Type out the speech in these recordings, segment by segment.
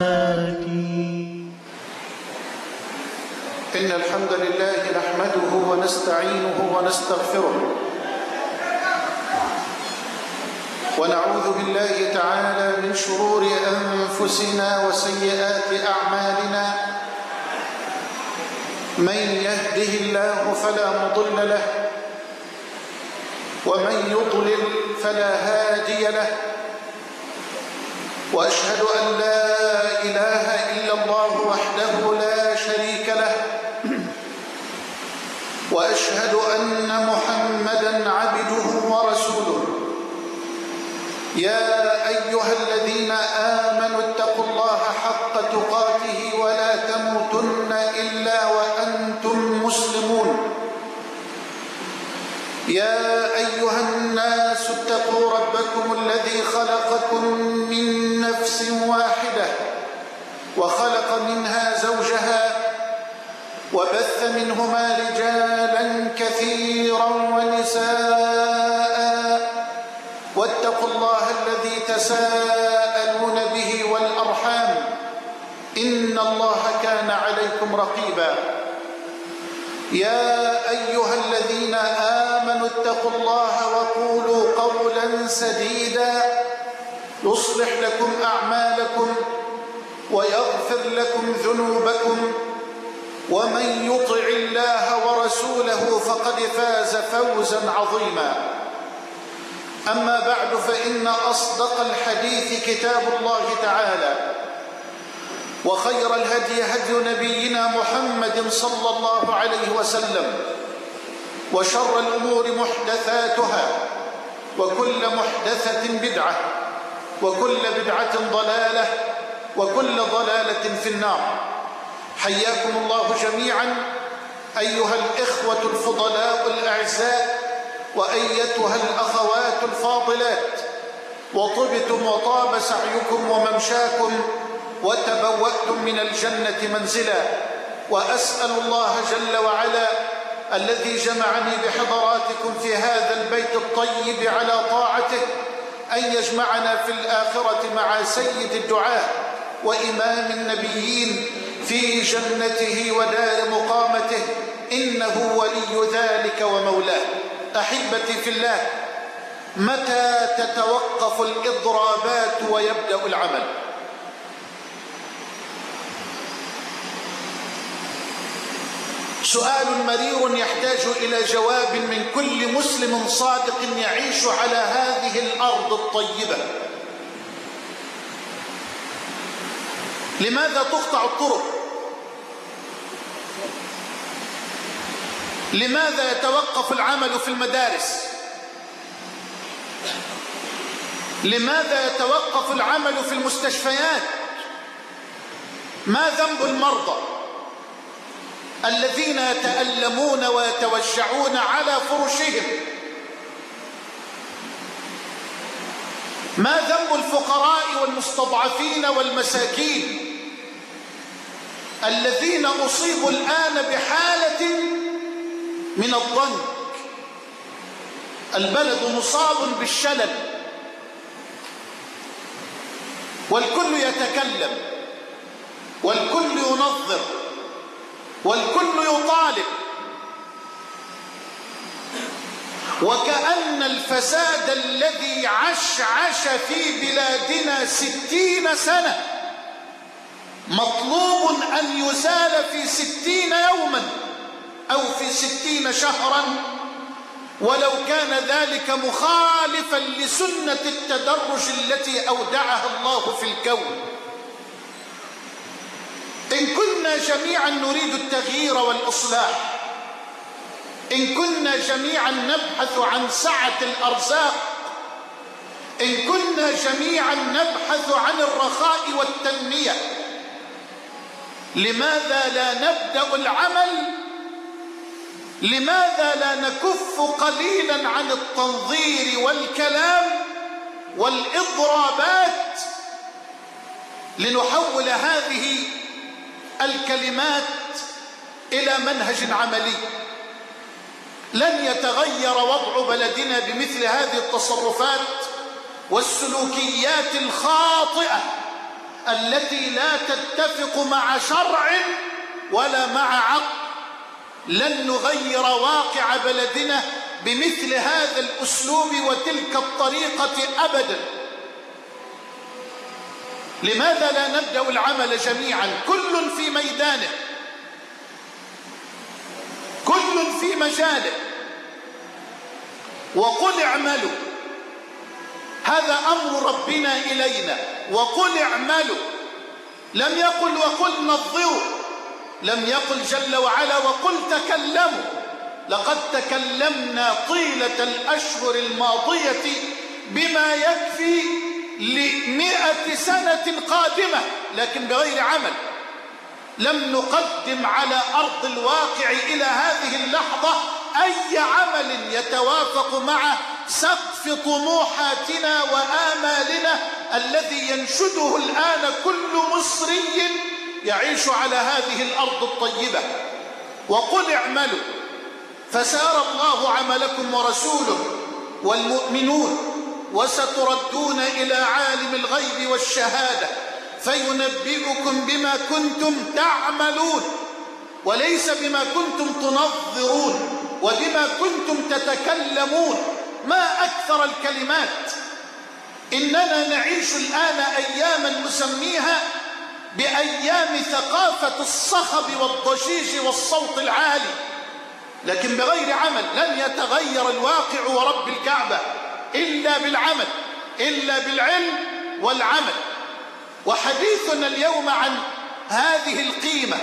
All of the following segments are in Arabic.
إن الحمد لله نحمده ونستعينه ونستغفره ونعوذ بالله تعالى من شرور أنفسنا وسيئات أعمالنا. من يهده الله فلا مضل له ومن يضلل فلا هادي له، وأشهد أن لا إله إلا الله وحده لا شريك له، وأشهد أن محمدًا عبده ورسوله. يا أيها الذين آمنوا اتقوا الله حق تقاته ولا تموتن إلا وأنتم مسلمون. يا أيها الناس اتقوا ربكم الذي خلقكم من نفس واحدة وخلق منها زوجها وبث منهما رجالا كثيرا ونساء، واتقوا الله الذي تساءلون به والأرحام إن الله كان عليكم رقيبا. يا أيها الذين آمنوا اتقوا الله وقولوا قولا سديدا يصلح لكم أعمالكم ويغفر لكم ذنوبكم، ومن يطع الله ورسوله فقد فاز فوزا عظيما. أما بعد، فإن أصدق الحديث كتاب الله تعالى، وخير الهدي هدي نبينا محمد صلى الله عليه وسلم، وشر الأمور محدثاتها، وكل محدثة بدعة، وكل بدعة ضلالة، وكل ضلالة في النار. حياكم الله جميعا أيها الإخوة الفضلاء الأعزاء، وأيتها الأخوات الفاضلات، وطبتم وطاب سعيكم وممشاكم وتبوأتم من الجنة منزلا. وأسأل الله جل وعلا الذي جمعني بحضراتكم في هذا البيت الطيب على طاعته أن يجمعنا في الآخرة مع سيد الدعاة وإمام النبيين في جنته ودار مقامته، إنه ولي ذلك ومولاه. أحبتي في الله، متى تتوقف الإضرابات ويبدأ العمل؟ سؤال مرير يحتاج إلى جواب من كل مسلم صادق يعيش على هذه الأرض الطيبة. لماذا تقطع الطرق؟ لماذا يتوقف العمل في المدارس؟ لماذا يتوقف العمل في المستشفيات؟ ما ذنب المرضى الذين يتألمون ويتوجعون على فرشهم؟ ما ذنب الفقراء والمستضعفين والمساكين الذين أصيبوا الآن بحالة من الضنك؟ البلد مصاب بالشلل، والكل يتكلم، والكل ينظر، والكل يطالب، وكأن الفساد الذي عشعش في بلادنا 60 سنة مطلوب أن يزال في 60 يوما أو في 60 شهرا، ولو كان ذلك مخالفا لسنة التدرج التي أودعها الله في الكون. إن كنا جميعا نريد التغيير والإصلاح، إن كنا جميعا نبحث عن سعة الأرزاق، إن كنا جميعا نبحث عن الرخاء والتنمية، لماذا لا نبدأ العمل؟ لماذا لا نكف قليلا عن التنظير والكلام والإضرابات لنحول هذه الكلمات إلى منهج عملي؟ لن يتغير وضع بلدنا بمثل هذه التصرفات والسلوكيات الخاطئة التي لا تتفق مع شرع ولا مع عقل. لن نغير واقع بلدنا بمثل هذا الأسلوب وتلك الطريقة أبدا. لماذا لا نبدأ العمل جميعا، كل في ميدانه، كل في مجاله، وقل اعملوا. هذا أمر ربنا إلينا، وقل اعملوا. لم يقل وقل نظروا، لم يقل جل وعلا وقل تكلموا. لقد تكلمنا طيلة الأشهر الماضية بما يكفي ل100 سنة قادمة، لكن بغير عمل. لم نقدم على أرض الواقع إلى هذه اللحظة أي عمل يتوافق مع سقف طموحاتنا وآمالنا الذي ينشده الآن كل مصري يعيش على هذه الأرض الطيبة. وقل اعملوا فسيرى الله عملكم ورسوله والمؤمنون وستردون إلى عالم الغيب والشهادة فينبئكم بما كنتم تعملون، وليس بما كنتم تنظرون وبما كنتم تتكلمون. ما أكثر الكلمات. إننا نعيش الآن أياما نسميها بأيام ثقافة الصخب والضجيج والصوت العالي، لكن بغير عمل. لن يتغير الواقع ورب الكعبة إلا بالعمل، إلا بالعلم والعمل. وحديثنا اليوم عن هذه القيمة،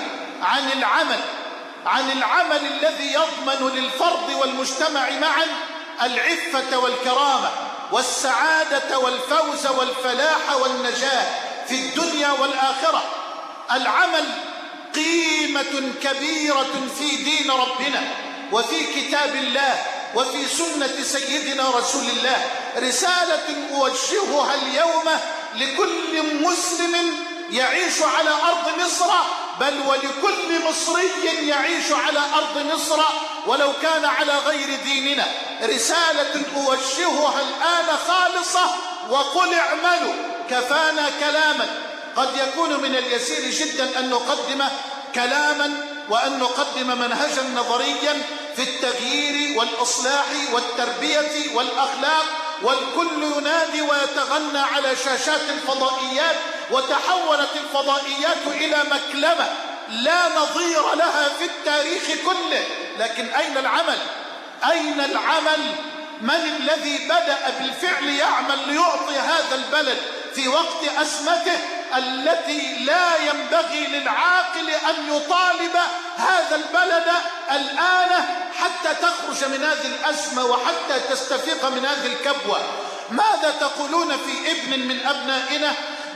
عن العمل الذي يضمن للفرد والمجتمع معا العفة والكرامة والسعادة والفوز والفلاح والنجاة في الدنيا والآخرة. العمل قيمة كبيرة في دين ربنا وفي كتاب الله وفي سنة سيدنا رسول الله. رسالة أوجهها اليوم لكل مسلم يعيش على أرض مصر، بل ولكل مصري يعيش على أرض مصر ولو كان على غير ديننا. رسالة أوجهها الآن خالصة، وقل اعملوا. كفانا كلاما. قد يكون من اليسير جدا أن نقدم كلاما وأن نقدم منهجا نظريا في التغيير والإصلاح والتربية والأخلاق، والكل ينادي ويتغنى على شاشات الفضائيات، وتحولت الفضائيات إلى مكلمة لا نظير لها في التاريخ كله. لكن أين العمل؟ أين العمل؟ من الذي بدأ بالفعل يعمل ليعطي هذا البلد في وقت أزمته التي لا ينبغي للعاقل أن يطالب هذا البلد الآن حتى تخرج من هذه الأزمة وحتى تستفيق من هذه الكبوة؟ ماذا تقولون في ابن من أبنائنا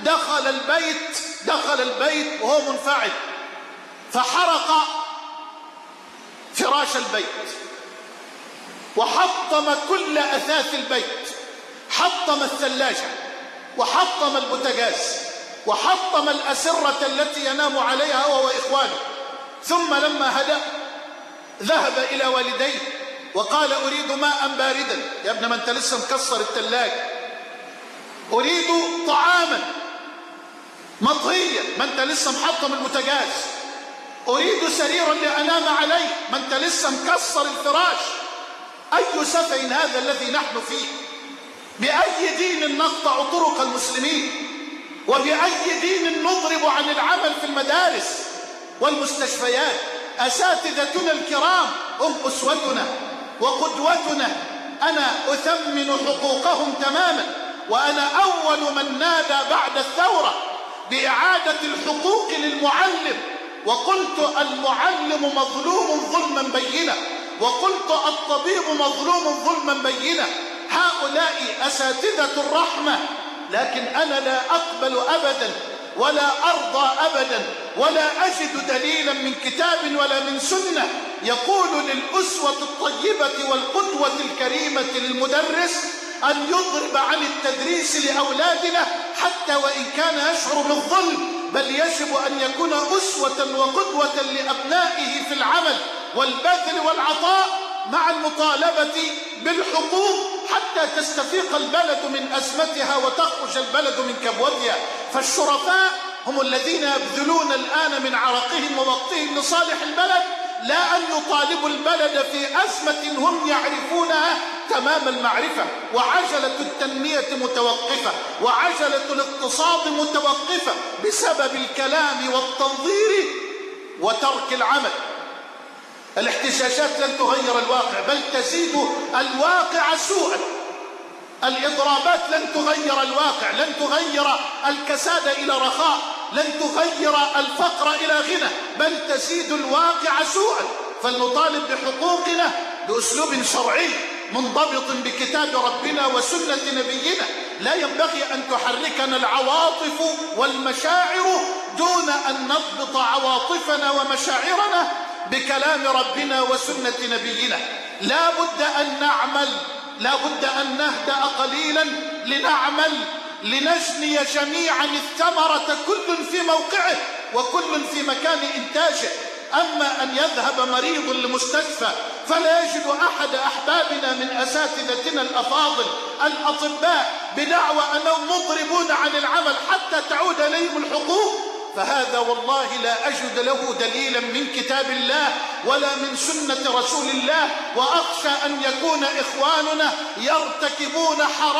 دخل البيت وهو منفعل فحرق فراش البيت وحطم كل أثاث البيت، حطم الثلاجة وحطم البوتاجاز وحطم الأسرة التي ينام عليها هو وإخوانه. ثم لما هدأ ذهب إلى والديه وقال أريد ماء باردا. يا ابن ما أنت لسه مكسر الثلاجة. أريد طعاما مطهيا، ما أنت لسه محطم البوتاجاز. أريد سريرا لأنام عليه، ما أنت لسه مكسر الفراش. أي سفه هذا الذي نحن فيه؟ بأي دين نقطع طرق المسلمين؟ وبأي دين نضرب عن العمل في المدارس والمستشفيات؟ أساتذتنا الكرام هم أسوتنا وقدوتنا. أنا أثمن حقوقهم تماما، وأنا أول من نادى بعد الثورة بإعادة الحقوق للمعلم، وقلت المعلم مظلوم ظلما بينا، وقلت الطبيب مظلوم ظلما بينا. هؤلاء أساتذة الرحمة، لكن أنا لا أقبل أبدا ولا أرضى أبدا ولا أجد دليلا من كتاب ولا من سنة يقول للأسوة الطيبة والقدوة الكريمة للمدرس أن يضرب عن التدريس لأولادنا حتى وإن كان يشعر بالظلم، بل يجب أن يكون أسوة وقدوة لأبنائه في العمل والبذل والعطاء مع المطالبة بالحقوق حتى تستفيق البلد من أزمتها وتخرج البلد من كبوتها. فالشرفاء هم الذين يبذلون الآن من عرقهم ووقتهم لصالح البلد، لا أن يطالبوا البلد في أزمة هم يعرفونها تمام المعرفة. وعجلة التنمية متوقفة، وعجلة الاقتصاد متوقفة بسبب الكلام والتنظير وترك العمل. الاحتجاجات لن تغير الواقع، بل تزيد الواقع سوءا. الإضرابات لن تغير الواقع، لن تغير الكساد إلى رخاء، لن تغير الفقر إلى غنى، بل تزيد الواقع سوءا. فلنطالب بحقوقنا بأسلوب شرعي منضبط بكتاب ربنا وسنة نبينا. لا ينبغي أن تحركنا العواطف والمشاعر دون أن نضبط عواطفنا ومشاعرنا بكلام ربنا وسنة نبينا. لا بد أن نعمل، لا بد أن نهدأ قليلا لنعمل لنجني جميعا الثمرة، كل في موقعه وكل في مكان إنتاجه. أما أن يذهب مريض لمستشفى فلا يجد أحد أحبابنا من أساتذتنا الأفاضل الأطباء بدعوى أنهم مضربون عن العمل حتى تعود إليهم الحقوق، فهذا والله لا أجد له دليلا من كتاب الله ولا من سنة رسول الله. وأخشى أن يكون إخواننا يرتكبون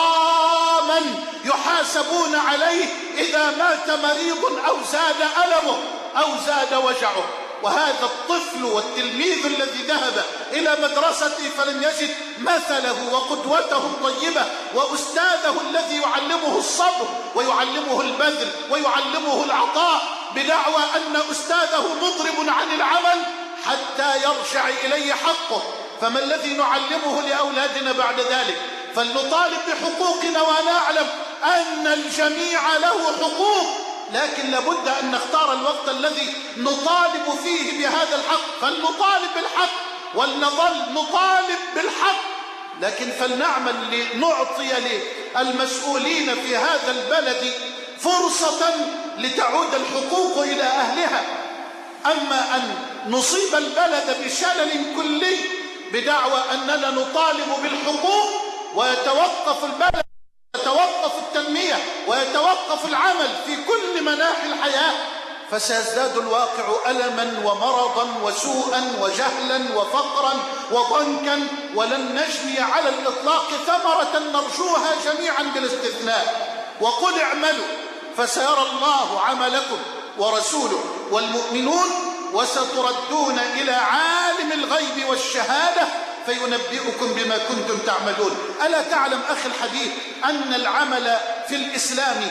حراما يحاسبون عليه إذا مات مريض أو زاد ألمه أو زاد وجعه. وهذا الطفل والتلميذ الذي ذهب إلى مدرسته فلم يجد مثله وقدوته الطيبة وأستاذه الذي يعلمه الصبر ويعلمه البذل ويعلمه العطاء، بدعوى أن أستاذه مضرب عن العمل حتى يرجع إليه حقه. فما الذي نعلمه لأولادنا بعد ذلك؟ فلنطالب بحقوقنا ونعلم أن الجميع له حقوق، لكن لابد أن نختار الوقت الذي نطالب فيه بهذا الحق. فلنطالب بالحق ولنظل نطالب بالحق، لكن فلنعمل لنعطي للمسؤولين في هذا البلد فرصة لتعود الحقوق إلى أهلها. أما أن نصيب البلد بشلل كلي بدعوى أننا نطالب بالحقوق ويتوقف البلد، يتوقف التنمية ويتوقف العمل في كل مناحي الحياة، فسيزداد الواقع ألما ومرضا وسوءا وجهلا وفقرا وضنكا، ولن نجني على الإطلاق ثمرة نرجوها جميعا بالاستثناء. وقل اعملوا فسيرى الله عملكم ورسوله والمؤمنون وستردون إلى عالم الغيب والشهادة فينبئكم بما كنتم تعملون. ألا تعلم أخي الحبيب أن العمل في الإسلام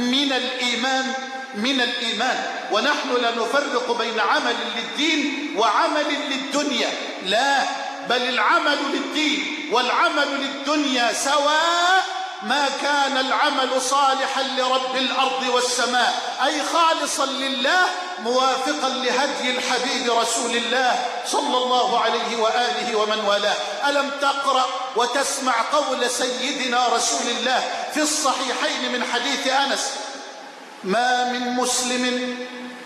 من الإيمان، ونحن لا نفرق بين عمل للدين وعمل للدنيا، لا، بل العمل للدين والعمل للدنيا سواء ما كان العمل صالحا لرب الأرض والسماء، أي خالصا لله موافقا لهدي الحبيب رسول الله صلى الله عليه وآله ومن والاه. ألم تقرأ وتسمع قول سيدنا رسول الله في الصحيحين من حديث أنس: ما من مسلم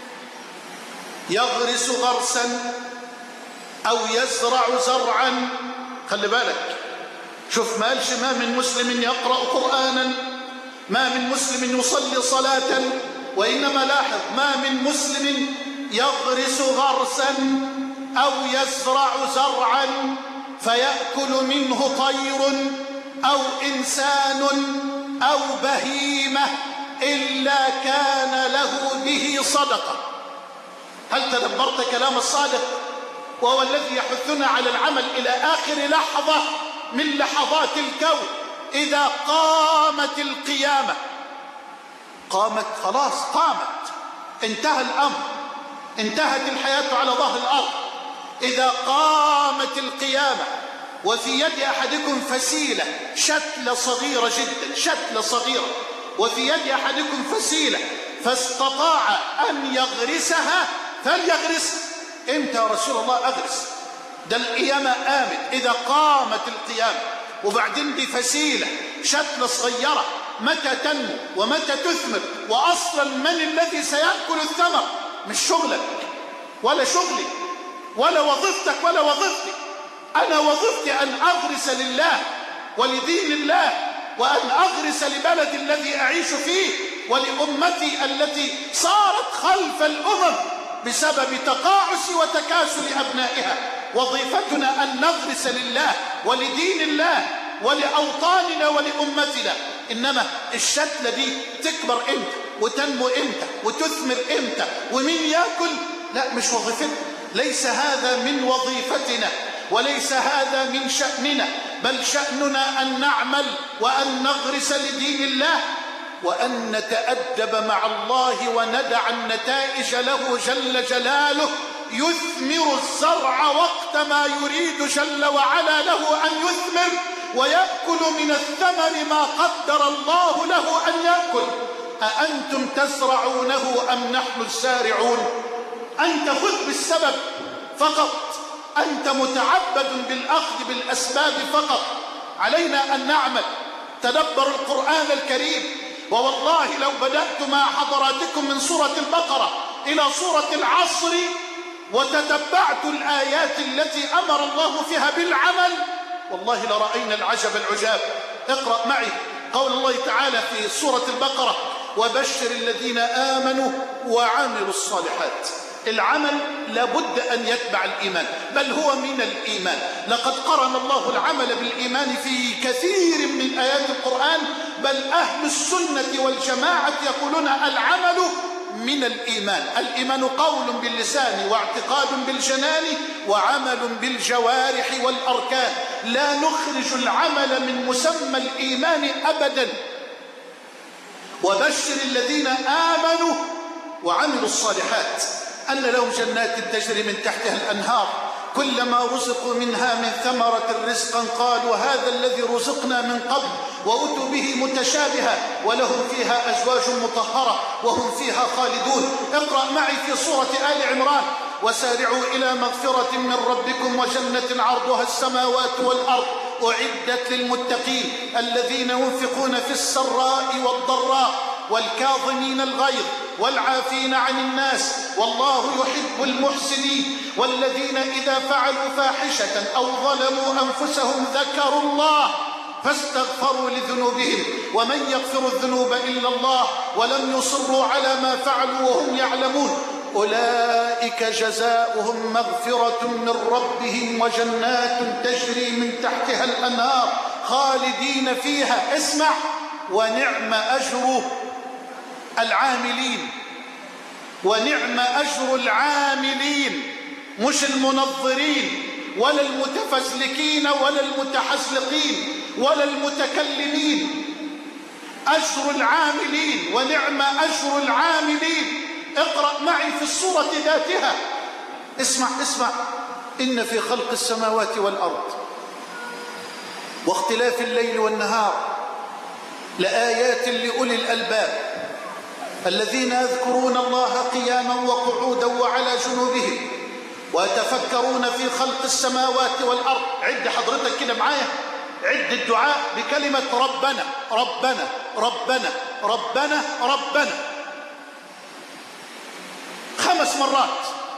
يغرس غرسا أو يزرع زرعا، خلي بالك، شوف، ما قالش ما من مسلم يقرأ قرآنا، ما من مسلم يصلي صلاة، وإنما لاحظ ما من مسلم يغرس غرسا أو يزرع زرعا فيأكل منه طير أو إنسان أو بهيمة إلا كان له به صدقة. هل تدبرت كلام الصادق؟ وهو الذي يحثنا على العمل إلى آخر لحظة من لحظات الكون. إذا قامت القيامة، قامت خلاص، قامت، انتهى الأمر، انتهت الحياة على ظهر الأرض. إذا قامت القيامة وفي يد أحدكم فسيلة، شتلة صغيرة جدا، شتلة صغيرة، وفي يد أحدكم فسيلة فاستطاع أن يغرسها فليغرسها. إمتى يا رسول الله أغرس؟ ده القيامة قامت، إذا قامت القيامة، وبعدين دي فسيلة، شتلة صغيرة، متى تنمو ومتى تثمر، وأصلا من الذي سيأكل الثمر؟ مش شغلك ولا شغلي ولا وظيفتك ولا وظيفتي. أنا وظيفتي أن أغرس لله، ولدين الله، وأن أغرس لبلد الذي أعيش فيه ولأمتي التي صارت خلف الأمم بسبب تقاعس وتكاسل أبنائها. وظيفتنا أن نغرس لله ولدين الله ولأوطاننا ولأمتنا. إنما الشتلة دي تكبر إمتى وتنمو إمتى وتثمر إمتى ومين يأكل؟ لا، مش وظيفتنا. ليس هذا من وظيفتنا وليس هذا من شأننا، بل شأننا أن نعمل وأن نغرس لدين الله وأن نتأدب مع الله وندع النتائج له جل جلاله يثمر الزرع وقت ما يريد جل وعلا له أن يثمر، ويأكل من الثمر ما قدر الله له أن يأكل. أأنتم تزرعونه أم نحن الزارعون؟ أنت خذ بالسبب فقط، أنت متعبد بالأخذ بالأسباب فقط. علينا أن نعمل. تدبر القرآن الكريم، ووالله لو بدأت مع حضراتكم من سورة البقرة إلى سورة العصر وتتبعت الآيات التي أمر الله فيها بالعمل، والله لرأينا العجب العجاب. اقرأ معي قول الله تعالى في سورة البقرة: وبشر الذين آمنوا وعملوا الصالحات. العمل لابد أن يتبع الإيمان، بل هو من الإيمان. لقد قرن الله العمل بالإيمان في كثير من آيات القرآن، بل أهل السنة والجماعة يقولون العمل من الإيمان. الإيمان قول باللسان واعتقاد بالجنان وعمل بالجوارح والأركان. لا نخرج العمل من مسمى الإيمان أبدا. وبشر الذين آمنوا وعملوا الصالحات أن لهم جنات تجري من تحتها الأنهار كلما رزقوا منها من ثمرة رزقا قالوا هذا الذي رزقنا من قبل وأتوا به متشابها ولهم فيها أزواج مطهرة وهم فيها خالدون. اقرأ معي في سورة آل عمران: وسارعوا إلى مغفرة من ربكم وجنة عرضها السماوات والأرض أعدت للمتقين الذين ينفقون في السراء والضراء والكاظمين الغيظ والعافين عن الناس والله يحب المحسنين والذين إذا فعلوا فاحشة أو ظلموا أنفسهم ذكروا الله فاستغفروا لذنوبهم ومن يغفر الذنوب إلا الله ولم يصروا على ما فعلوا وهم يعلمون أولئك جزاؤهم مغفرة من ربهم وجنات تجري من تحتها الأنهار خالدين فيها. اسمع: ونعم أجر العاملين. ونعم أجر العاملين، مش المنظرين ولا المتفزلكين ولا المتحزلقين ولا المتكلمين. أجر العاملين، ونعم أجر العاملين. اقرأ معي في السورة ذاتها. اسمع: إن في خلق السماوات والأرض واختلاف الليل والنهار لآيات لأولي الألباب الذين يذكرون الله قياما وقعودا وعلى جنوبهم ويتفكرون في خلق السماوات والأرض. عد حضرتك كده معايا، عد الدعاء بكلمة ربنا ربنا ربنا ربنا ربنا 5 مرات.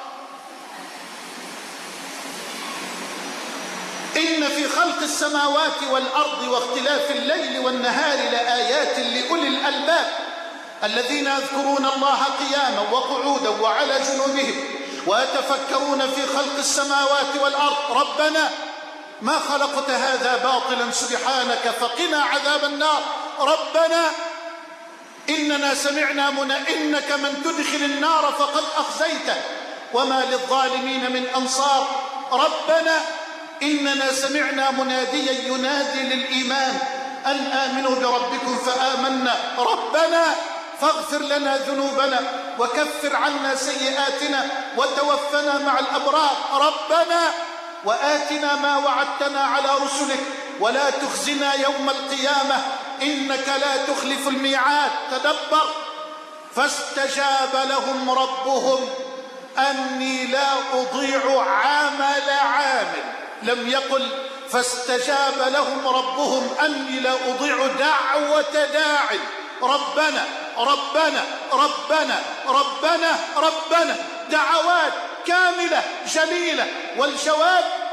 إن في خلق السماوات والأرض واختلاف الليل والنهار لآيات لأولي الألباب الذين يذكرون الله قياما وقعودا وعلى جنوبهم ويتفكرون في خلق السماوات والأرض ربنا ما خلقت هذا باطلا سبحانك فقنا عذاب النار. ربنا إننا سمعنا إنك من تدخل النار فقد أخزيته وما للظالمين من أنصار. ربنا إننا سمعنا مناديا ينادي للإيمان أن آمنوا بربكم فآمنا. ربنا فاغفر لنا ذنوبنا وكفر عنا سيئاتنا وتوفنا مع الأبرار. ربنا وآتنا ما وعدتنا على رسلك ولا تخزنا يوم القيامة إنك لا تخلف الميعاد. تدبر: فاستجاب لهم ربهم أني لا أضيع عمل عامل. لم يقل فاستجاب لهم ربهم أني لا أضيع دعوة داع. ربنا ربنا ربنا ربنا ربنا، دعوات كاملة جليلة، والجواب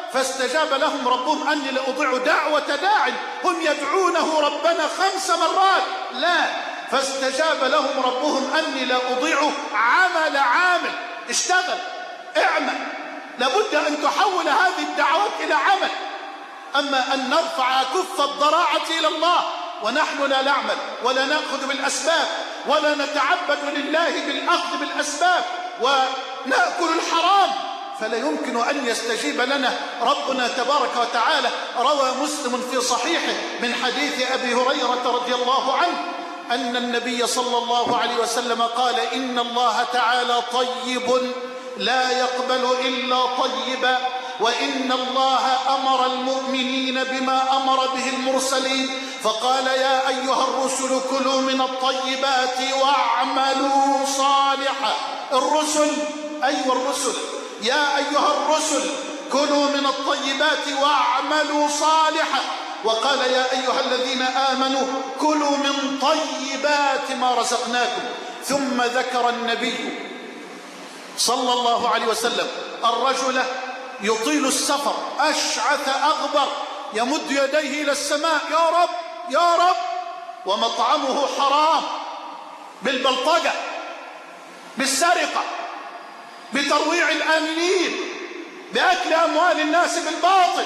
فاستجاب لهم ربهم أني لأضيع دعوة داع هم يدعونه ربنا 5 مرات، لا، فاستجاب لهم ربهم أني لا أضيع عمل عامل. اشتغل، اعمل، لابد أن تحول هذه الدعوات إلى عمل. أما أن نرفع كف الضراعة إلى الله ونحن لا نعمل ولا نأخذ بالأسباب ولا نتعبد لله بالأخذ بالأسباب ونأكل الحرام، فلا يمكن أن يستجيب لنا ربنا تبارك وتعالى. روى مسلم في صحيحه من حديث أبي هريرة رضي الله عنه أن النبي صلى الله عليه وسلم قال: إن الله تعالى طيب لا يقبل إلا طيبا، وإن الله أمر المؤمنين بما أمر به المرسلين، فقال: يا أيها الرسل كلوا من الطيبات واعملوا صالحا. الرسل، أيها الرسل، يا أيها الرسل كلوا من الطيبات واعملوا صالحا، وقال: يا أيها الذين آمنوا كلوا من طيبات ما رزقناكم. ثم ذكر النبي صلى الله عليه وسلم الرجل يطيل السفر أشعث أغبر يمد يديه إلى السماء: يا رب يا رب، ومطعمه حرام، بالبلطجة، بالسرقة، بترويع الآمنين، بأكل أموال الناس بالباطل،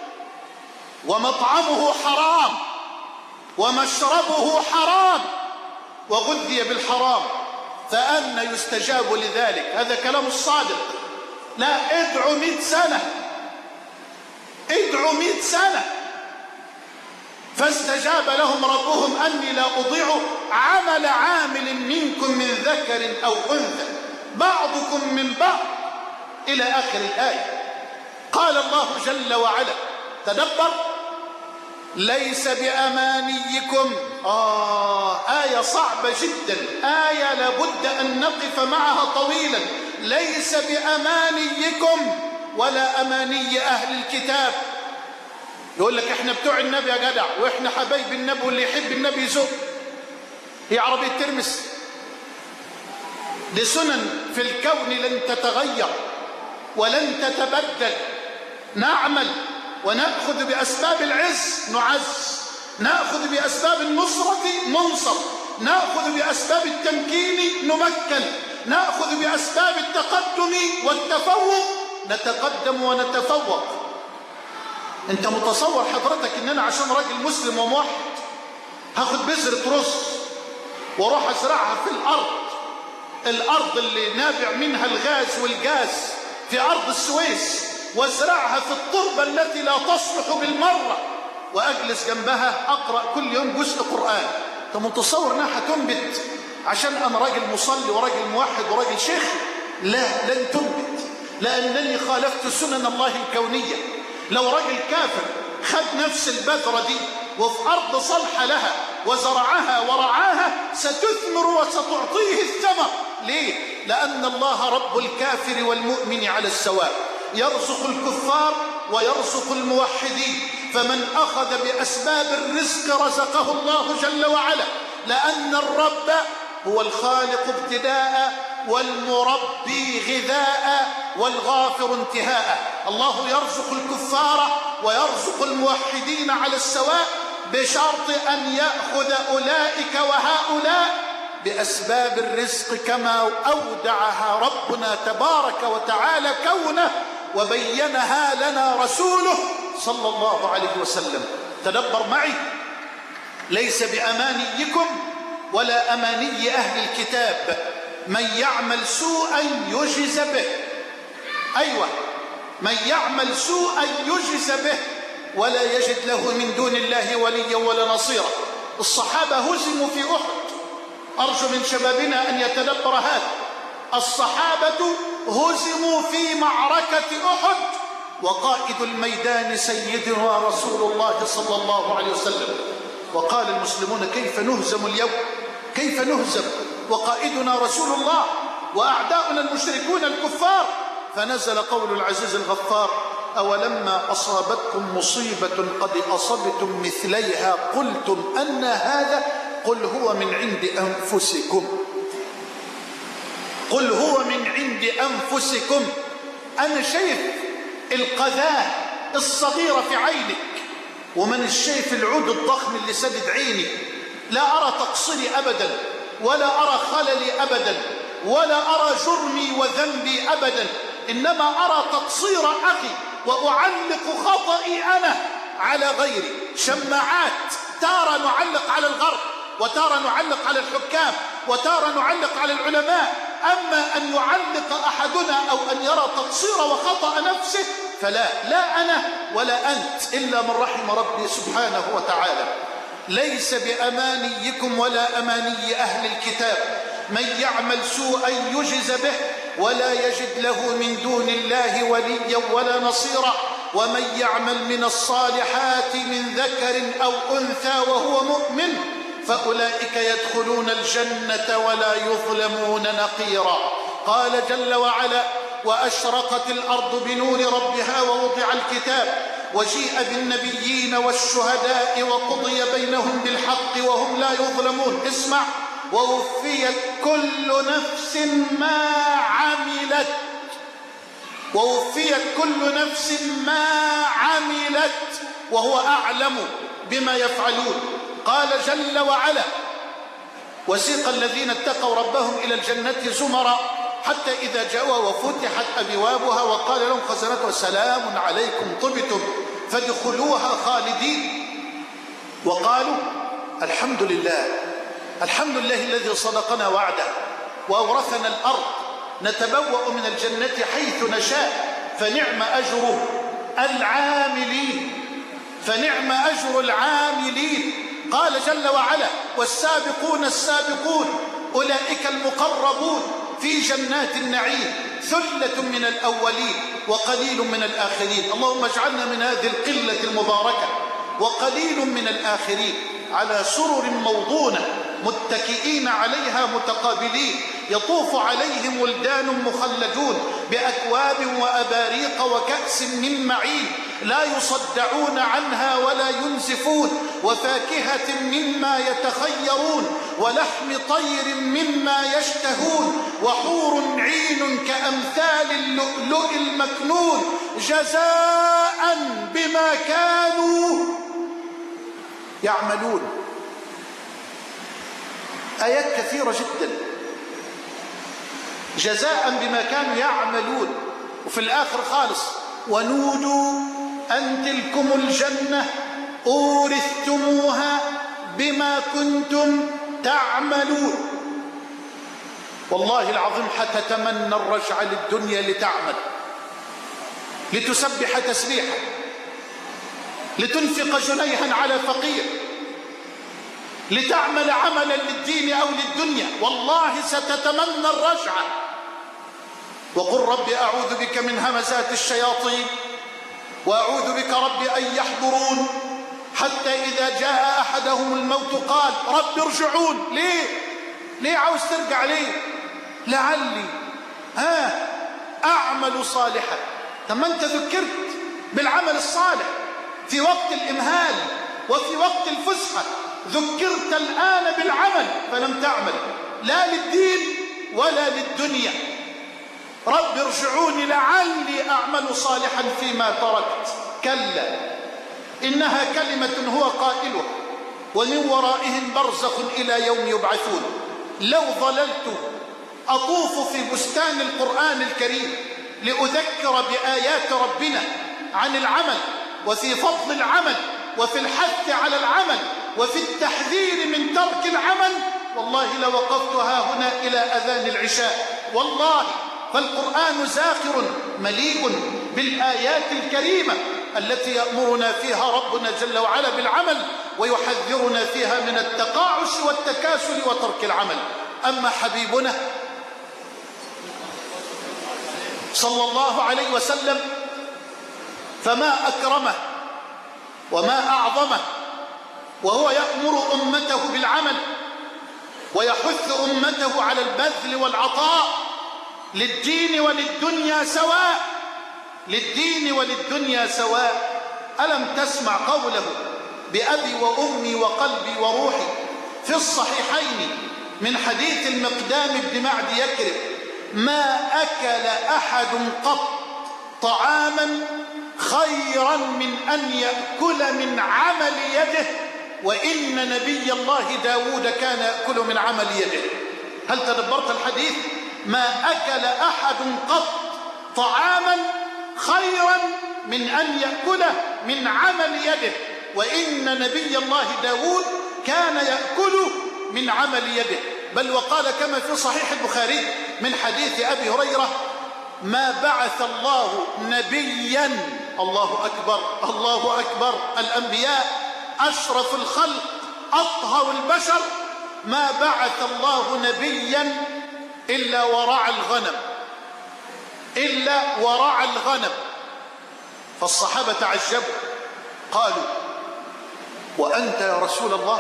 ومطعمه حرام ومشربه حرام وغذي بالحرام، فأنى يستجاب لذلك؟ هذا كلام الصادق. لا، ادعوا 100 سنة، ادعوا 100 سنة. فاستجاب لهم ربهم أني لا أضيع عمل عامل منكم من ذكر أو أنثى بعضكم من بعض، إلى آخر الآية. قال الله جل وعلا، تدبر: ليس بأمانيكم. آية صعبة جدا، آية لابد أن نقف معها طويلا. ليس بأمانيكم ولا أماني أهل الكتاب. يقول لك احنا بتوع النبي يا جدع، واحنا حبايب النبي، واللي يحب النبي يزق. هي عربية ترمس؟ دي سنن في الكون لن تتغير ولن تتبدل. نعمل ونأخذ بأسباب العز نعز، نأخذ بأسباب النصرة ننصر، نأخذ بأسباب التمكين نمكن، نأخذ بأسباب التقدم والتفوق نتقدم ونتفوق. انت متصور حضرتك ان انا عشان راجل مسلم وموحد هاخد بذرة رز واروح ازرعها في الارض اللي نابع منها الغاز والجاز في ارض السويس، وازرعها في التربة التي لا تصلح بالمرة، واجلس جنبها اقرأ كل يوم جزء قرآن؟ انت متصور انها هتنبت عشان انا راجل مصلي وراجل موحد وراجل شيخ؟ لا، لن تنبت، لانني خالفت سنن الله الكونية. لو راجل كافر خد نفس البذرة دي وفي أرض صالحة لها وزرعها ورعاها ستثمر وستعطيه الثمر. ليه؟ لأن الله رب الكافر والمؤمن على السواء، يرزق الكفار ويرزق الموحدين. فمن أخذ بأسباب الرزق رزقه الله جل وعلا، لأن الرب هو الخالق ابتداء والمربي غذاء والغافر انتهاء. الله يرزق الكفار ويرزق الموحدين على السواء، بشرط أن يأخذ أولئك وهؤلاء بأسباب الرزق كما أودعها ربنا تبارك وتعالى كونه وبينها لنا رسوله صلى الله عليه وسلم. تدبر معي: ليس بأمانيكم ولا أماني أهل الكتاب، من يعمل سوءا يجز به. أيوة، من يعمل سوءا يجز به ولا يجد له من دون الله وليا ولا نصيرا. الصحابة هزموا في أحد، أرجو من شبابنا أن يتدبر هذا. الصحابة هزموا في معركة أحد، وقائد الميدان سيدنا رسول الله صلى الله عليه وسلم. وقال المسلمون: كيف نهزم اليوم؟ كيف نهزم وقائدنا رسول الله وأعداؤنا المشركون الكفار؟ فنزل قول العزيز الغفار: أولما أصابتكم مصيبة قد أصبتم مثليها قلتم أن هذا؟ قل هو من عند أنفسكم، قل هو من عند أنفسكم. أنا شايف القذاة الصغيرة في عينك، ومن الشايف العود الضخم اللي سدد عيني. لا أرى تقصيري أبدا، ولا أرى خللي أبدا، ولا أرى جرمي وذنبي أبدا، إنما أرى تقصير أخي وأعلق خطئي أنا على غيري. شماعات، تارة نعلق على الغرب، وتارة نعلق على الحكام، وتارة نعلق على العلماء. أما أن يعلق أحدنا أو أن يرى تقصير وخطأ نفسه فلا، لا أنا ولا أنت، إلا من رحم ربي سبحانه وتعالى. ليس بأمانيكم ولا أماني أهل الكتاب من يعمل سوءا يجز به ولا يجد له من دون الله وليا ولا نصيرا، ومن يعمل من الصالحات من ذكر أو أنثى وهو مؤمن فأولئك يدخلون الجنة ولا يظلمون نقيرا. قال جل وعلا: وأشرقت الأرض بنور ربها ووضع الكتاب وجيء بالنبيين والشهداء وقضي بينهم بالحق وهم لا يظلمون. اسمع: ووفيت كل نفس ما عملت، ووفيت كل نفس ما عملت وهو أعلم بما يفعلون. قال جل وعلا: وسيق الذين اتقوا ربهم إلى الجنة زمرا حتى إذا جاءوها وفتحت أبوابها وقال لهم خزنتها سلام عليكم طبتم فادخلوها خالدين. وقالوا: الحمد لله، الحمد لله الذي صدقنا وعده وأورثنا الأرض نتبوأ من الجنة حيث نشاء فنعم أجر العاملين، فنعم أجر العاملين. قال جل وعلا: والسابقون السابقون أولئك المقربون في جنات النعيم ثلة من الأولين وقليل من الآخرين. اللهم اجعلنا من هذه القلة المباركة. وقليل من الآخرين على سرر موضونة متكئين عليها متقابلين يطوف عليهم ولدان مخلدون بأكواب وأباريق وكأس من معين لا يصدعون عنها ولا ينزفون وفاكهة مما يتخيرون ولحم طير مما يشتهون وحور عين كأمثال اللؤلؤ المكنون جزاء بما كانوا يعملون. آيات كثيرة جدا. جزاء بما كانوا يعملون. وفي الآخر خالص: ونودوا أن تلكم الجنة أورثتموها بما كنتم تعملون. والله العظيم حتتمنى الرجع للدنيا لتعمل، لتسبح تسبيحا، لتنفق جنيها على فقير، لتعمل عملا للدين أو للدنيا. والله ستتمنى الرجعة. وقل رب أعوذ بك من همزات الشياطين وأعوذ بك رب أن يحضرون حتى إذا جاء أحدهم الموت قال رب ارجعون. ليه عاوز ترجع؟ ليه؟ لعلي أعمل صالحا. طب ما أنت ذكرت بالعمل الصالح في وقت الإمهال وفي وقت الفسحة، ذكرت الآن بالعمل فلم تعمل لا للدين ولا للدنيا. رب ارجعوني لعلي أعمل صالحا فيما تركت. كلا إنها كلمة هو قائلها ومن ورائهم برزخ إلى يوم يبعثون. لو ظللت أطوف في بستان القرآن الكريم لأذكر بآيات ربنا عن العمل وفي فضل العمل وفي الحث على العمل وفي التحذير من ترك العمل، والله لوقفت هنا إلى أذان العشاء. والله فالقرآن زاخر مليء بالآيات الكريمة التي يأمرنا فيها ربنا جل وعلا بالعمل ويحذرنا فيها من التقاعس والتكاسل وترك العمل. أما حبيبنا صلى الله عليه وسلم فما أكرمه وما أعظمه، وهو يأمر أمته بالعمل ويحث أمته على البذل والعطاء للدين وللدنيا سواء، للدين وللدنيا سواء. ألم تسمع قوله بأبي وأمي وقلبي وروحي في الصحيحين من حديث المقدام بن معد يكرم: ما أكل أحد قط طعاما خيرا من أن يأكل من عمل يده، وإن نبي الله داود كان يأكل من عمل يده. هل تدبرت الحديث؟ ما أكل أحد قط طعاما خيرا من أن يأكله من عمل يده، وإن نبي الله داود كان يأكل من عمل يده. بل وقال كما في صحيح البخاري من حديث أبي هريرة: ما بعث الله نبيا، الله أكبر الله أكبر، الأنبياء أشرف الخلق أطهر البشر، ما بعث الله نبيا إلا ورعى الغنم، إلا ورعى الغنم. فالصحابة تعجبوا قالوا: وأنت يا رسول الله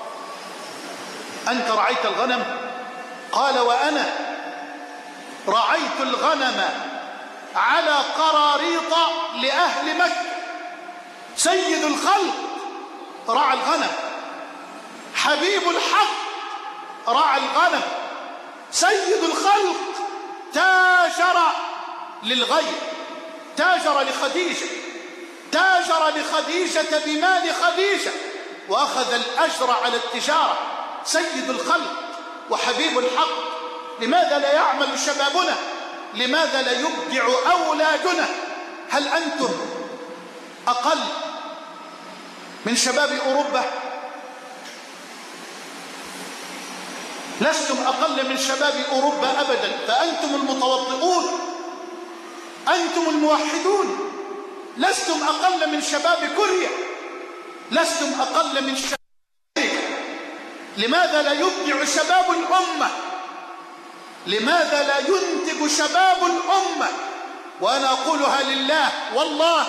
أنت رعيت الغنم؟ قال: وأنا رعيت الغنم على قراريط لأهل مكة. سيد الخلق رعى الغنم، حبيب الحق رعى الغنم، سيد الخلق تاجر للغير، تاجر لخديجة، تاجر لخديجة بمال خديجة وأخذ الأجر على التجارة. سيد الخلق وحبيب الحق. لماذا لا يعمل شبابنا؟ لماذا لا يبدع أولادنا؟ هل أنتم أقل من شباب أوروبا؟ لستم أقل من شباب أوروبا أبدا، فأنتم المتوضئون، أنتم الموحدون. لستم أقل من شباب كوريا، لستم أقل من شباب أمريكا. لماذا لا يبدع شباب الأمة؟ لماذا لا ينتج شباب الأمة؟ وأنا أقولها لله والله: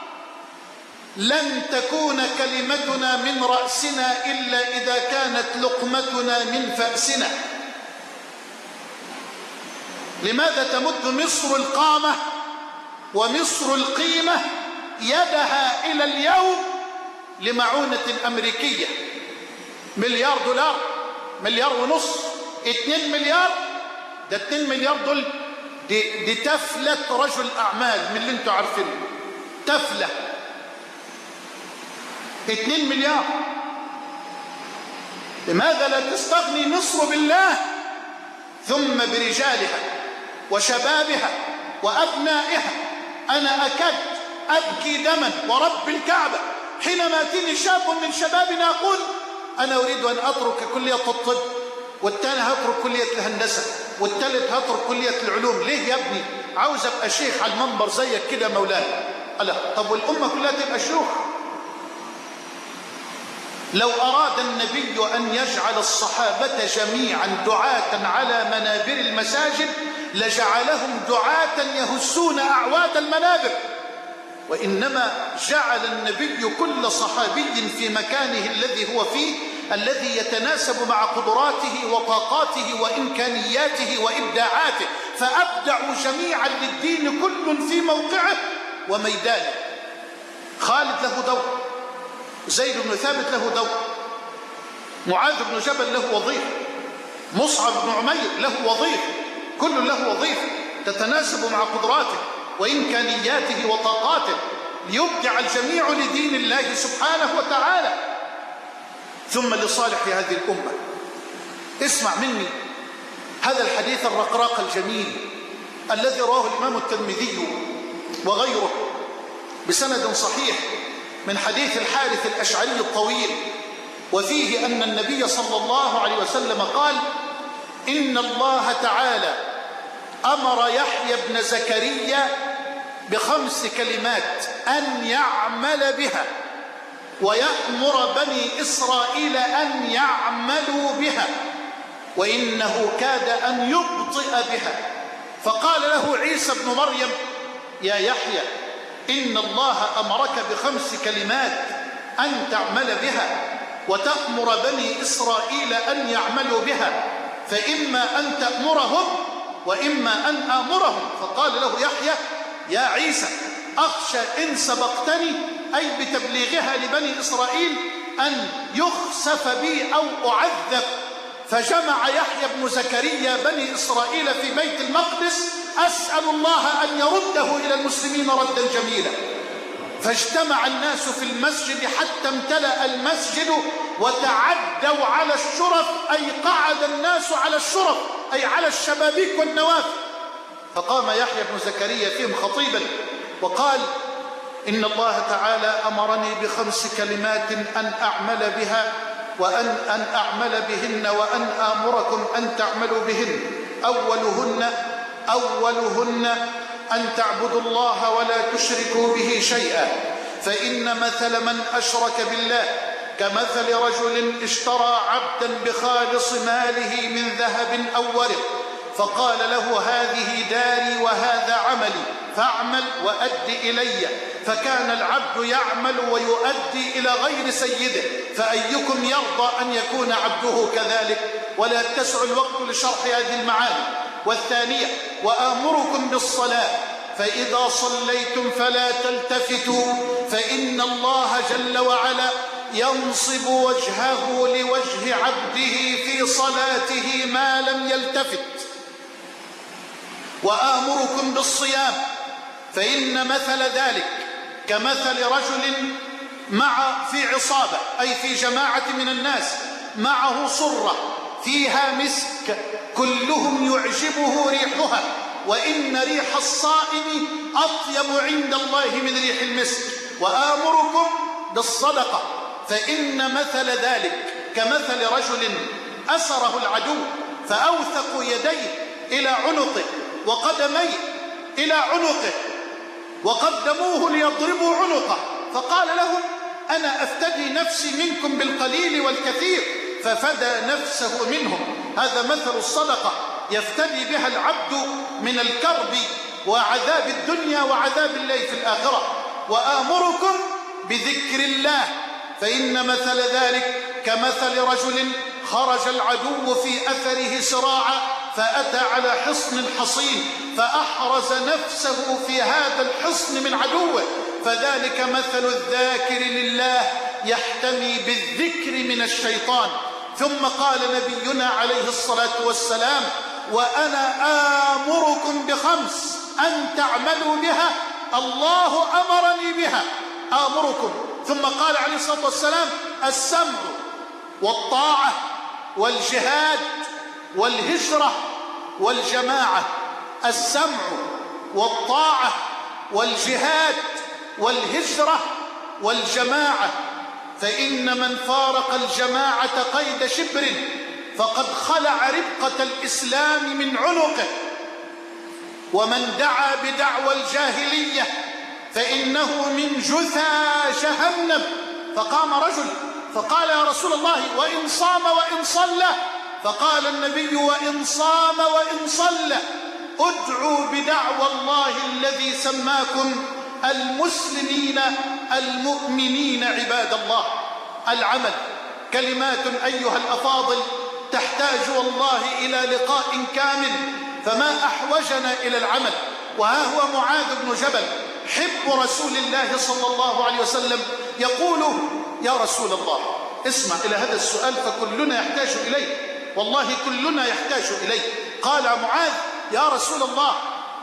لن تكون كلمتنا من رأسنا إلا إذا كانت لقمتنا من فأسنا. لماذا تمد مصر القامة ومصر القيمة يدها إلى اليوم لمعونة أمريكية؟ $1 مليار، $1.5 مليار، 2 مليار. ده 2 مليار دول دي تفلة رجل أعمال من اللي انتوا عارفينه، تفلة 2 مليار. لماذا لا تستغني مصر بالله ثم برجالها وشبابها وأبنائها؟ أنا أكاد أبكي دما ورب الكعبة حينما يأتيني شاب من شبابنا يقول: أنا أريد أن أترك كلية الطب، والثاني هترك كلية الهندسة، والثالث هترك كلية العلوم. ليه يا ابني؟ عاوز أبقى شيخ على المنبر زيك كده مولاي. ألا طب والأمة كلها تبقى شيوخ؟ لو أراد النبي أن يجعل الصحابة جميعا دعاة على منابر المساجد لجعلهم دعاة يهزون أعواد المنابر، وإنما جعل النبي كل صحابي في مكانه الذي هو فيه، الذي يتناسب مع قدراته وطاقاته وإمكانياته وإبداعاته، فأبدعوا جميعا للدين كل في موقعه وميدانه. خالد له دور، زيد بن ثابت له دور، معاذ بن جبل له وظيفة، مصعب بن عمير له وظيفة، كل له وظيفة تتناسب مع قدراته وإمكانياته وطاقاته، ليبدع الجميع لدين الله سبحانه وتعالى ثم لصالح هذه الأمة. اسمع مني هذا الحديث الرقراق الجميل الذي رواه الإمام الترمذي وغيره بسند صحيح من حديث الحارث الأشعري الطويل، وفيه أن النبي صلى الله عليه وسلم قال: إن الله تعالى أمر يحيى بن زكريا ب5 كلمات أن يعمل بها، ويأمر بني إسرائيل أن يعملوا بها، وإنه كاد أن يبطئ بها. فقال له عيسى بن مريم: يا يحيى، إن الله أمرك ب5 كلمات أن تعمل بها وتأمر بني إسرائيل أن يعملوا بها، فإما أن تأمرهم وإما أن آمرهم. فقال له يحيى: يا عيسى، أخشى إن سبقتني أي بتبليغها لبني إسرائيل أن يخسف بي أو أعذب. فجمع يحيى بن زكريا بني إسرائيل في بيت المقدس، أسأل الله أن يرده إلى المسلمين ردا جميلا. فاجتمع الناس في المسجد حتى امتلأ المسجد وتعدوا على الشرف، أي قعد الناس على الشرف، أي على الشبابيك والنوافذ. فقام يحيى بن زكريا فيهم خطيبا وقال: إن الله تعالى أمرني ب5 كلمات أن أعمل بها وأن أعمل بهن وأن آمركم أن تعملوا بهن. أولهن أن تعبدوا الله ولا تشركوا به شيئا، فإن مثل من أشرك بالله كمثل رجل اشترى عبدا بخالص ماله من ذهب أو ورق، فقال له: هذه داري وهذا عملي فاعمل وأد إلي. فكان العبد يعمل ويؤدي إلى غير سيده، فأيكم يرضى أن يكون عبده كذلك؟ ولا يتسع الوقت لشرح هذه المعاني. والثانية: وآمركم بالصلاة، فإذا صليتم فلا تلتفتوا، فإن الله جل وعلا ينصب وجهه لوجه عبده في صلاته ما لم يلتفت. وآمركم بالصيام، فإن مثل ذلك كمثل رجل في عصابة، أي في جماعة من الناس، معه صرة فيها مسك كلهم يعجبه ريحها، وإن ريح الصائم أطيب عند الله من ريح المسك. وآمركم بالصدقة، فإن مثل ذلك كمثل رجل أسره العدو فأوثقوا يديه إلى عنقه وقدميه إلى عنقه وقدموه ليضربوا عنقه، فقال لهم: أنا أفتدي نفسي منكم بالقليل والكثير، ففدى نفسه منهم. هذا مثل الصدقة يفتدي بها العبد من الكرب وعذاب الدنيا وعذاب الله في الآخرة. وآمركم بذكر الله، فإن مثل ذلك كمثل رجل خرج العدو في أثره سراعا فأتى على حصن حصين فأحرز نفسه في هذا الحصن من عدوه، فذلك مثل الذاكر لله يحتمي بالذكر من الشيطان. ثم قال نبينا عليه الصلاة والسلام: وأنا آمركم ب5 أن تعملوا بها الله أمرني بها، آمركم. ثم قال عليه الصلاة والسلام: السمع والطاعة والجهاد والهجرة والجماعة. السمع والطاعة والجهاد والهجرة والجماعة، فإن من فارق الجماعة قيد شبر فقد خلع ربقة الإسلام من عنقه، ومن دعا بدعوى الجاهلية فإنه من جثى جهنم. فقام رجل فقال: يا رسول الله، وإن صام وإن صلى؟ فقال النبي: وإن صام وإن صلى ادعوا بدعوى الله الذي سماكم المسلمين المؤمنين عباد الله. العمل كلمات أيها الأفاضل تحتاج والله إلى لقاء كامل، فما أحوجنا إلى العمل. وها هو معاذ بن جبل حب رسول الله صلى الله عليه وسلم يقول: يا رسول الله، اسمع إلى هذا السؤال فكلنا يحتاج إليه، والله كلنا يحتاج إليه. قال معاذ: يا رسول الله،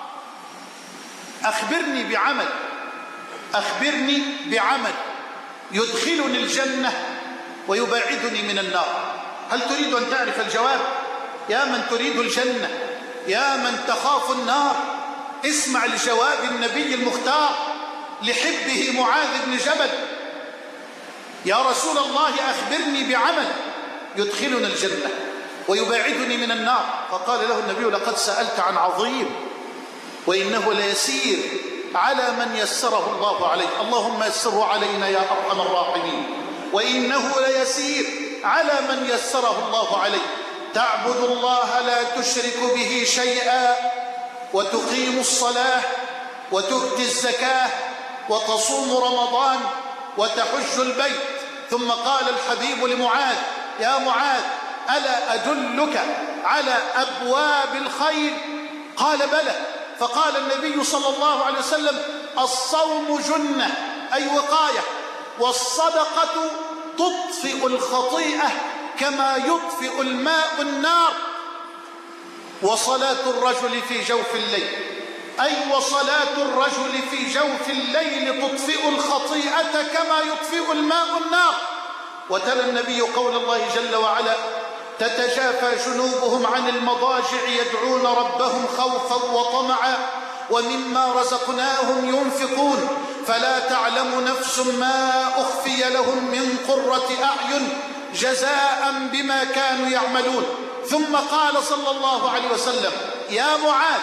أخبرني بعمل يدخلني الجنة ويبعدني من النار. هل تريد أن تعرف الجواب؟ يا من تريد الجنة، يا من تخاف النار، اسمع لجواب النبي المختار لحبه معاذ بن جبل: يا رسول الله، أخبرني بعمل يدخلنا الجنة ويبعدني من النار. فقال له النبي: لقد سألت عن عظيم، وإنه ليسير على من يسره الله عليه، اللهم يسره علينا يا أرحم الراحمين. وإنه ليسير على من يسره الله عليه: تعبد الله لا تشرك به شيئا، وتقيم الصلاة، وتؤتي الزكاة، وتصوم رمضان، وتحج البيت. ثم قال الحبيب لمعاذ: يا معاذ، ألا أدلك على أبواب الخير؟ قال: بلى. فقال النبي صلى الله عليه وسلم: الصوم جنة، أي وقاية، والصدقة تطفئ الخطيئة كما يطفئ الماء النار، وصلاة الرجل في جوف الليل أي وصلاة الرجل في جوف الليل تطفئ الخطيئة كما يطفئ الماء النار. وتلا النبي قول الله جل وعلا: تتجافى جنوبهم عن المضاجع يدعون ربهم خوفا وطمعا ومما رزقناهم ينفقون فلا تعلم نفس ما أخفي لهم من قرة أعين جزاء بما كانوا يعملون. ثم قال صلى الله عليه وسلم: يا معاذ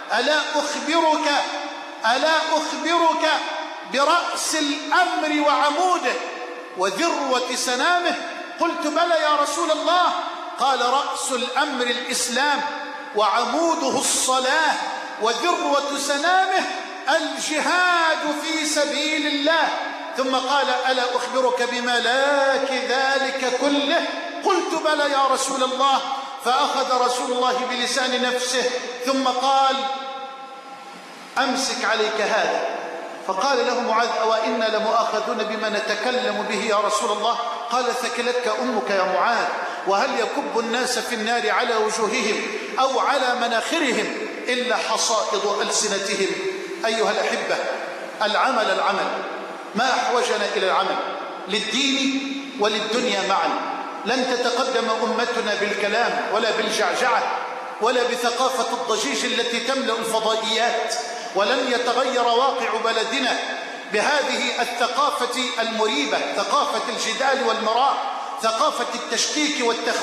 ألا أخبرك برأس الأمر وعموده وذروة سنامه؟ قلت: بلى يا رسول الله. قال: رأس الأمر الإسلام، وعموده الصلاة، وذروة سنامه الجهاد في سبيل الله. ثم قال: ألا أخبرك بملاك ذلك كله؟ قلت: بلى يا رسول الله. فأخذ رسول الله بلسان نفسه ثم قال: أمسك عليك هذا. فقال له معاذ: أوإنا لمؤاخذون بما نتكلم به يا رسول الله؟ قال: ثكلتك أمك يا معاذ. وهل يكب الناس في النار على وجوههم أو على مناخرهم إلا حصائد ألسنتهم؟ أيها الأحبة، العمل ما أحوجنا إلى العمل للدين وللدنيا معا. لن تتقدم أمتنا بالكلام ولا بالجعجعة ولا بثقافة الضجيج التي تملأ الفضائيات، ولن يتغير واقع بلدنا بهذه الثقافة المريبة، ثقافة الجدال والمراء، ثقافة التشكيك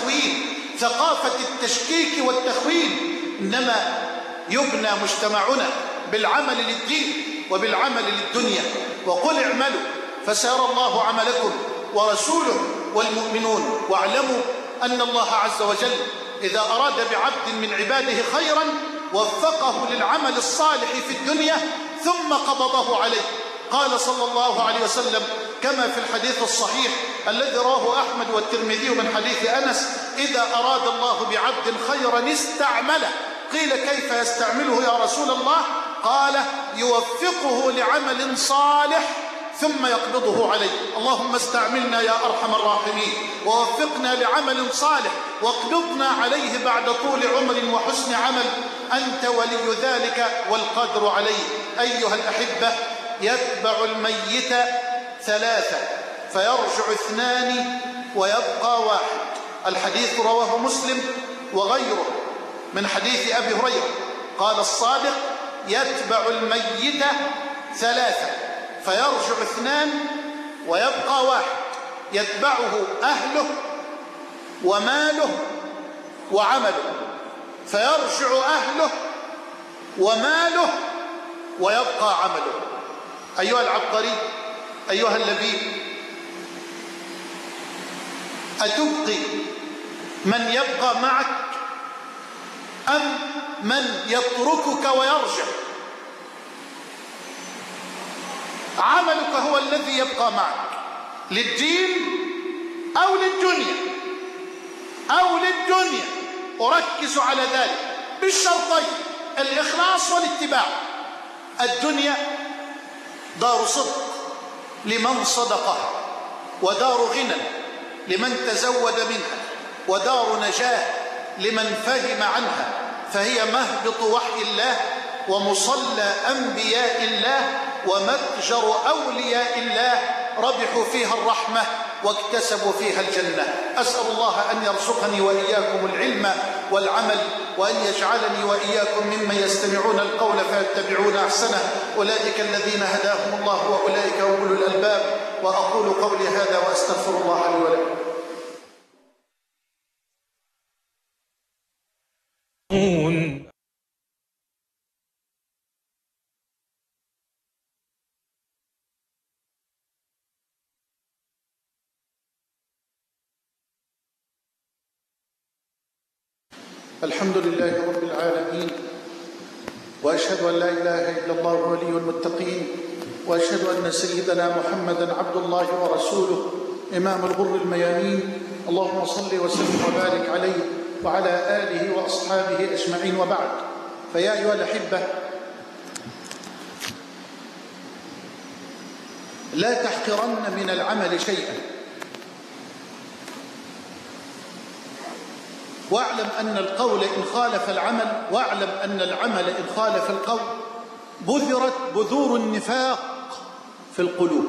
والتخوين. إنما يبنى مجتمعنا بالعمل للدين وبالعمل للدنيا. وقل اعملوا فسيرى الله عملكم ورسوله والمؤمنون، واعلموا أن الله عز وجل إذا أراد بعبد من عباده خيرا وفقه للعمل الصالح في الدنيا ثم قبضه عليه. قال صلى الله عليه وسلم كما في الحديث الصحيح الذي رواه أحمد والترمذي من حديث أنس: إذا أراد الله بعبد خيرا استعمله. قيل: كيف يستعمله يا رسول الله؟ قال: يوفقه لعمل صالح ثم يقبضه عليه. اللهم استعملنا يا أرحم الراحمين، ووفقنا لعمل صالح واقبضنا عليه بعد طول عمر وحسن عمل، أنت ولي ذلك والقادر عليه. أيها الأحبة، يتبع الميت 3 فيرجع 2 ويبقى 1. الحديث رواه مسلم وغيره من حديث أبي هريرة. قال الصادق: يتبع الميت 3 فيرجع 2 ويبقى 1. يتبعه أهله وماله وعمله، فيرجع أهله وماله ويبقى عمله. أيها العبقري، أيها اللبيب، أتبقي من يبقى معك أم من يتركك ويرجع؟ عملك هو الذي يبقى معك للدين أو للدنيا أركز على ذلك بالشرطين: الإخلاص والاتباع. الدنيا دار صدق لمن صدقها، ودار غنى لمن تزود منها، ودار نجاة لمن فهم عنها، فهي مهبط وحي الله ومصلى أنبياء الله ومتجر أولياء الله، ربحوا فيها الرحمة واكتسبوا فيها الجنة. أسأل الله أن يرزقني وإياكم العلم والعمل، وأن يجعلني وإياكم ممن يستمعون القول فيتبعون أحسنه. أولئك الذين هداهم الله وأولئك هم أولو الألباب. وأقول قولي هذا وأستغفر الله لي ولكم. الحمد لله رب العالمين، وأشهد أن لا إله إلا الله ولي المتقين، وأشهد أن سيدنا محمدا عبد الله ورسوله إمام الغر الميامين. اللهم صل وسلم وبارك عليه وعلى آله وأصحابه أجمعين، وبعد. فيا أيها الأحبة، لا تحقرن من العمل شيئا، واعلم أن القول إن خالف العمل، واعلم أن العمل إن خالف القول بذرت بذور النفاق في القلوب.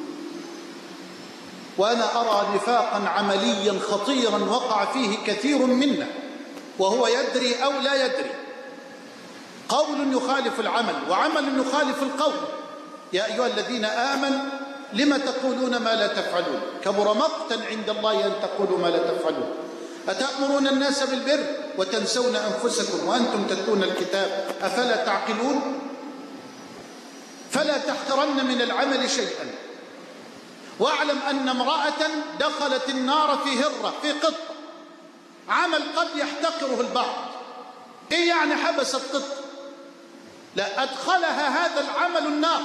وأنا أرى نفاقا عمليا خطيرا وقع فيه كثير منا وهو يدري أو لا يدري. قول يخالف العمل وعمل يخالف القول. يا أيها الذين آمنوا لم تقولون ما لا تفعلون كبر مقتا عند الله أن تقولوا ما لا تفعلون أتأمرون الناس بالبر وتنسون أنفسكم وأنتم تتلون الكتاب أفلا تعقلون. فلا تحقرن من العمل شيئا. واعلم أن امرأة دخلت النار في هرة في قطة، عمل قد يحتقره البعض، إيه يعني حبست قطة؟ لا، أدخلها هذا العمل النار.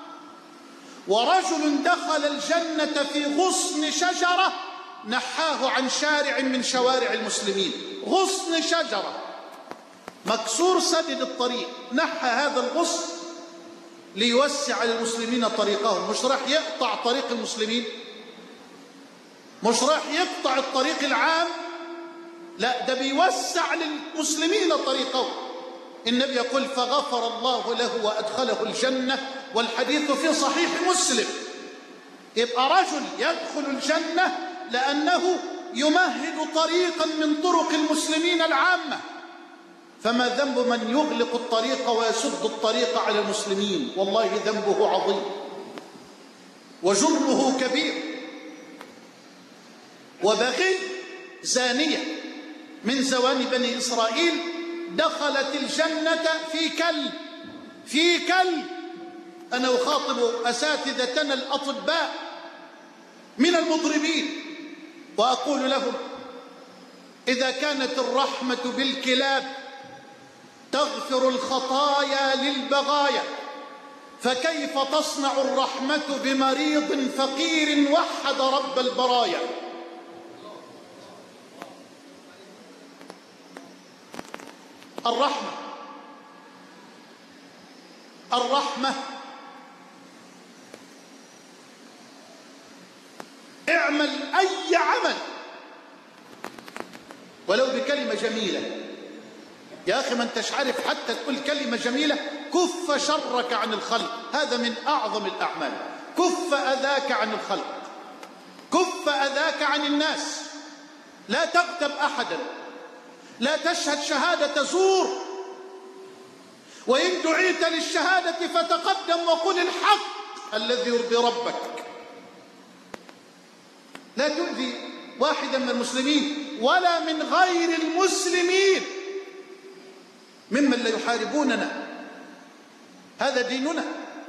ورجل دخل الجنة في غصن شجرة نحاه عن شارع من شوارع المسلمين. غصن شجرة مكسور سدد الطريق، نحى هذا الغصن ليوسع للمسلمين طريقهم. مش راح يقطع طريق المسلمين، مش راح يقطع الطريق العام، لا ده بيوسع للمسلمين طريقهم. النبي يقول فغفر الله له وأدخله الجنة، والحديث في صحيح مسلم. يبقى رجل يدخل الجنة لأنه يمهد طريقا من طرق المسلمين العامة، فما ذنب من يغلق الطريق ويسد الطريق على المسلمين؟ والله ذنبه عظيم وجرمه كبير. وبغي زانية من زواني بني إسرائيل دخلت الجنة في كلب. أنا أخاطب أساتذتنا الأطباء من المضربين وأقول لهم إذا كانت الرحمة بالكلاب تغفر الخطايا للبغايا، فكيف تصنع الرحمة بمريض فقير وحد رب البرايا؟ الرحمة اعمل أي عمل ولو بكلمة جميلة. يا أخي ما أنتش عارف حتى تقول كلمة جميلة، كف شرك عن الخلق، هذا من أعظم الأعمال. كف أذاك عن الخلق، كف أذاك عن الناس، لا تغتب أحدا، لا تشهد شهادة زور، وإن دعيت للشهادة فتقدم وقل الحق الذي يرضي ربك. لا تؤذي واحدا من المسلمين ولا من غير المسلمين ممن لا يحاربوننا، هذا ديننا.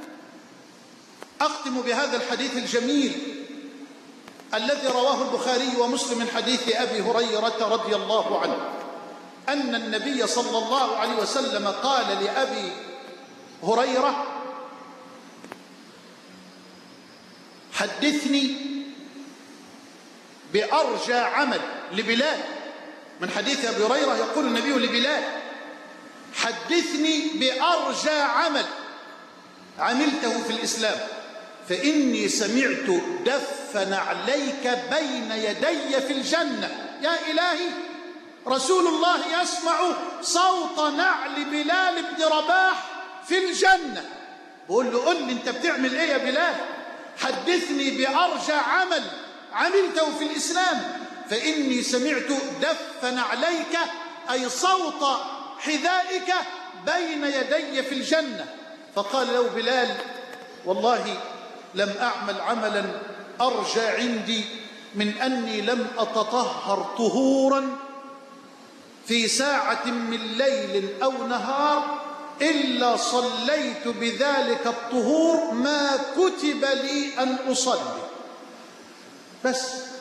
أختم بهذا الحديث الجميل الذي رواه البخاري ومسلم من حديث أبي هريرة رضي الله عنه أن النبي صلى الله عليه وسلم قال لأبي هريرة حدثني بأرجى عمل لبلال. من حديث أبي هريرة يقول النبي لبلال حدثني بأرجى عمل عملته في الإسلام، فإني سمعت دف نعليك بين يدي في الجنة. يا إلهي، رسول الله يسمع صوت نعل بلال بن رباح في الجنة، بقول له قل لي أنت بتعمل إيه يا بلال؟ حدثني بأرجى عمل عملته في الإسلام، فإني سمعت دف نعليك أي صوت حذائك بين يدي في الجنة. فقال له بلال والله لم أعمل عملا أرجى عندي من أني لم أتطهر طهورا في ساعة من ليل أو نهار إلا صليت بذلك الطهور ما كتب لي أن أصلي. بس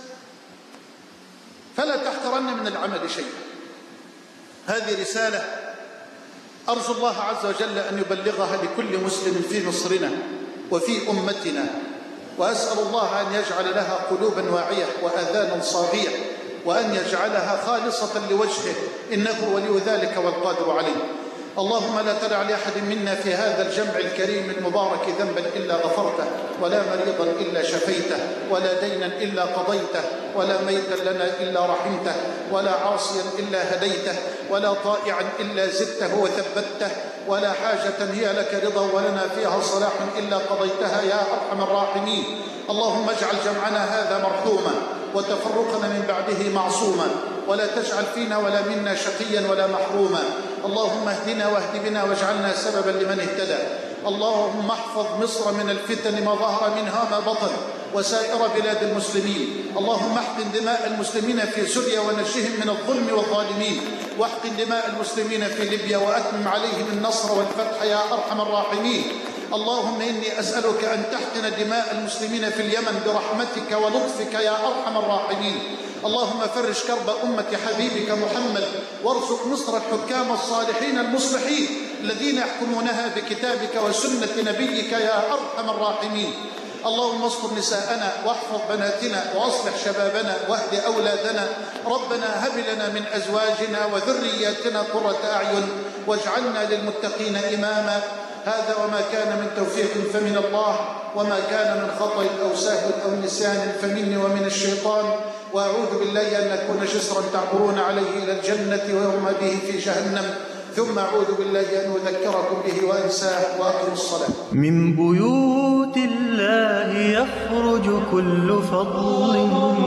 فلا تحقرن من العمل شيئا. هذه رسالة أرجو الله عز وجل أن يبلغها لكل مسلم في مصرنا وفي أمتنا، وأسأل الله أن يجعل لها قلوبا واعية وآذانا صاغية، وأن يجعلها خالصة لوجهه، إنه ولي ذلك والقادر عليه. اللهم لا تدع لأحد منا في هذا الجمع الكريم المبارك ذنبا إلا غفرته، ولا مريضا إلا شفيته، ولا دينا إلا قضيته، ولا ميتا لنا إلا رحمته، ولا عاصيا إلا هديته، ولا طائعا إلا زدته وثبته، ولا حاجة هي لك رضا ولنا فيها صلاح إلا قضيتها يا أرحم الراحمين. اللهم اجعل جمعنا هذا مرحوما وتفرقنا من بعده معصوما، ولا تجعل فينا ولا منا شقيا ولا محروما. اللهم اهدنا واهد بنا واجعلنا سببا لمن اهتدى. اللهم احفظ مصر من الفتن ما ظهر منها ما بطن، وسائر بلاد المسلمين. اللهم احقن دماء المسلمين في سوريا ونجهم من الظلم والظالمين، واحقن دماء المسلمين في ليبيا وأتمم عليهم النصر والفتح يا أرحم الراحمين. اللهم إني أسألك أن تحقن دماء المسلمين في اليمن برحمتك ولطفك يا أرحم الراحمين. اللهم فرج كرب أمة حبيبك محمد، وارزق مصر الحكام الصالحين المصلحين الذين يحكمونها بكتابك وسنة نبيك يا أرحم الراحمين. اللهم استر نساءنا واحفظ بناتنا وأصلح شبابنا واهد أولادنا. ربنا هب لنا من أزواجنا وذرياتنا قرة أعين واجعلنا للمتقين إماما. هذا وما كان من توفيق فمن الله، وما كان من خطأ أو سهو أو نسيان فمني ومن الشيطان. وأعوذ بالله أن أكون جسرا تعبرون عليه إلى الجنة ويرمى به في جهنم، ثم أعوذ بالله أن أذكركم به وأنساه. وأقم الصلاة. من بيوت الله يخرج كل فضل